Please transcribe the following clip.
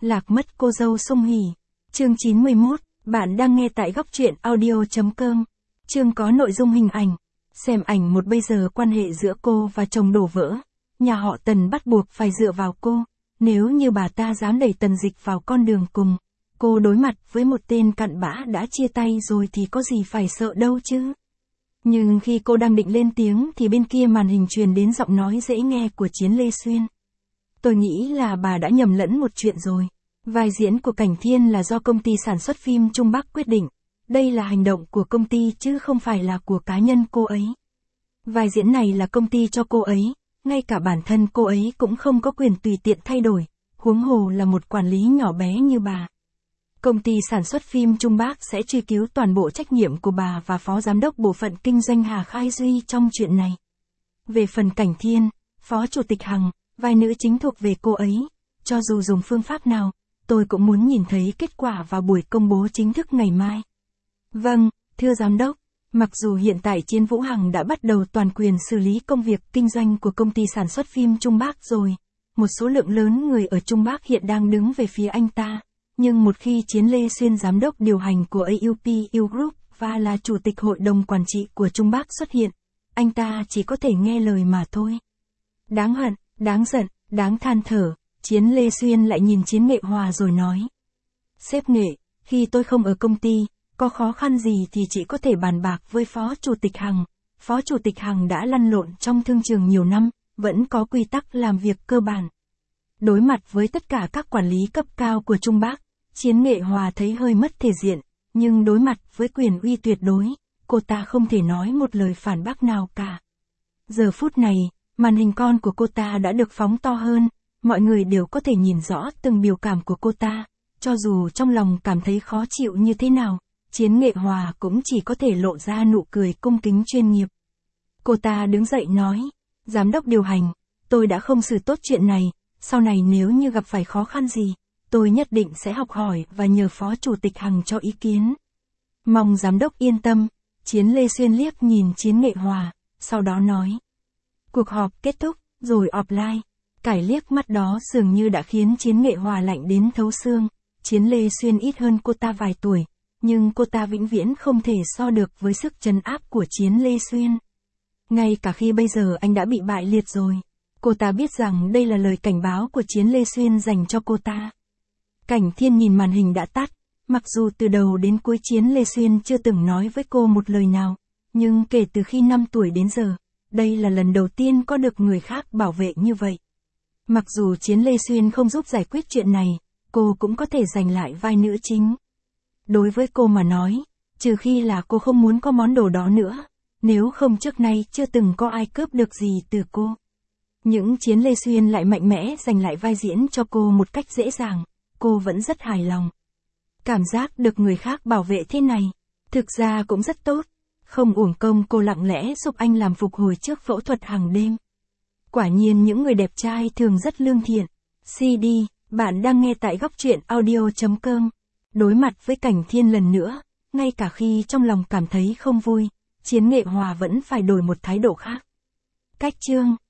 Lạc mất cô dâu Song Hỷ. Chương 91, bạn đang nghe tại góc truyện audio.com. Chương có nội dung hình ảnh. Xem ảnh một. Bây giờ quan hệ giữa cô và chồng đổ vỡ. Nhà họ Tần bắt buộc phải dựa vào cô. Nếu như bà ta dám đẩy Tần Dịch vào con đường cùng, cô đối mặt với một tên cặn bã đã chia tay rồi thì có gì phải sợ đâu chứ. Nhưng khi cô đang định lên tiếng thì bên kia màn hình truyền đến giọng nói dễ nghe của Chiến Lê Xuyên. Tôi nghĩ là bà đã nhầm lẫn một chuyện rồi. Vai diễn của Cảnh Thiên là do công ty sản xuất phim Trung Bắc quyết định. Đây là hành động của công ty chứ không phải là của cá nhân cô ấy. Vai diễn này là công ty cho cô ấy, ngay cả bản thân cô ấy cũng không có quyền tùy tiện thay đổi, huống hồ là một quản lý nhỏ bé như bà. Công ty sản xuất phim Trung Bắc sẽ truy cứu toàn bộ trách nhiệm của bà và phó giám đốc bộ phận kinh doanh Hà Khai Duy trong chuyện này. Về phần Cảnh Thiên, phó chủ tịch Hằng, vai nữ chính thuộc về cô ấy. Cho dù dùng phương pháp nào, tôi cũng muốn nhìn thấy kết quả vào buổi công bố chính thức ngày mai. Vâng, thưa giám đốc, mặc dù hiện tại Chiến Vũ Hằng đã bắt đầu toàn quyền xử lý công việc kinh doanh của công ty sản xuất phim Trung Bắc rồi, một số lượng lớn người ở Trung Bắc hiện đang đứng về phía anh ta, nhưng một khi Chiến Lê Xuyên giám đốc điều hành của AUPU Group và là chủ tịch hội đồng quản trị của Trung Bắc xuất hiện, anh ta chỉ có thể nghe lời mà thôi. Đáng hận, đáng giận, đáng than thở. Chiến Lê Xuyên lại nhìn Chiến Nghệ Hòa rồi nói. Sếp Nghệ, khi tôi không ở công ty, có khó khăn gì thì chỉ có thể bàn bạc với Phó Chủ tịch Hằng. Phó Chủ tịch Hằng đã lăn lộn trong thương trường nhiều năm, vẫn có quy tắc làm việc cơ bản. Đối mặt với tất cả các quản lý cấp cao của Trung Bắc, Chiến Nghệ Hòa thấy hơi mất thể diện, nhưng đối mặt với quyền uy tuyệt đối, cô ta không thể nói một lời phản bác nào cả. Giờ phút này, màn hình con của cô ta đã được phóng to hơn. Mọi người đều có thể nhìn rõ từng biểu cảm của cô ta, cho dù trong lòng cảm thấy khó chịu như thế nào, Chiến Nghệ Hòa cũng chỉ có thể lộ ra nụ cười cung kính chuyên nghiệp. Cô ta đứng dậy nói, giám đốc điều hành, tôi đã không xử tốt chuyện này, sau này nếu như gặp phải khó khăn gì, tôi nhất định sẽ học hỏi và nhờ Phó Chủ tịch Hằng cho ý kiến. Mong giám đốc yên tâm. Chiến Lê Xuyên liếc nhìn Chiến Nghệ Hòa, sau đó nói. Cuộc họp kết thúc, rồi offline. Cái liếc mắt đó dường như đã khiến Chiến Nghệ Hòa lạnh đến thấu xương. Chiến Lê Xuyên ít hơn cô ta vài tuổi, nhưng cô ta vĩnh viễn không thể so được với sức trấn áp của Chiến Lê Xuyên. Ngay cả khi bây giờ anh đã bị bại liệt rồi, cô ta biết rằng đây là lời cảnh báo của Chiến Lê Xuyên dành cho cô ta. Cảnh Thiên nhìn màn hình đã tắt, mặc dù từ đầu đến cuối Chiến Lê Xuyên chưa từng nói với cô một lời nào, nhưng kể từ khi 5 tuổi đến giờ, đây là lần đầu tiên có được người khác bảo vệ như vậy. Mặc dù Chiến Lê Xuyên không giúp giải quyết chuyện này, cô cũng có thể giành lại vai nữ chính. Đối với cô mà nói, trừ khi là cô không muốn có món đồ đó nữa, nếu không trước nay chưa từng có ai cướp được gì từ cô. Những Chiến Lê Xuyên lại mạnh mẽ giành lại vai diễn cho cô một cách dễ dàng, cô vẫn rất hài lòng. Cảm giác được người khác bảo vệ thế này, thực ra cũng rất tốt, không uổng công cô lặng lẽ giúp anh làm phục hồi trước phẫu thuật hàng đêm. Quả nhiên những người đẹp trai thường rất lương thiện. CD, bạn đang nghe tại góc truyện audio.com. Đối mặt với Cảnh Thiên lần nữa, ngay cả khi trong lòng cảm thấy không vui, Chiến Nghệ Hòa vẫn phải đổi một thái độ khác. Cách chương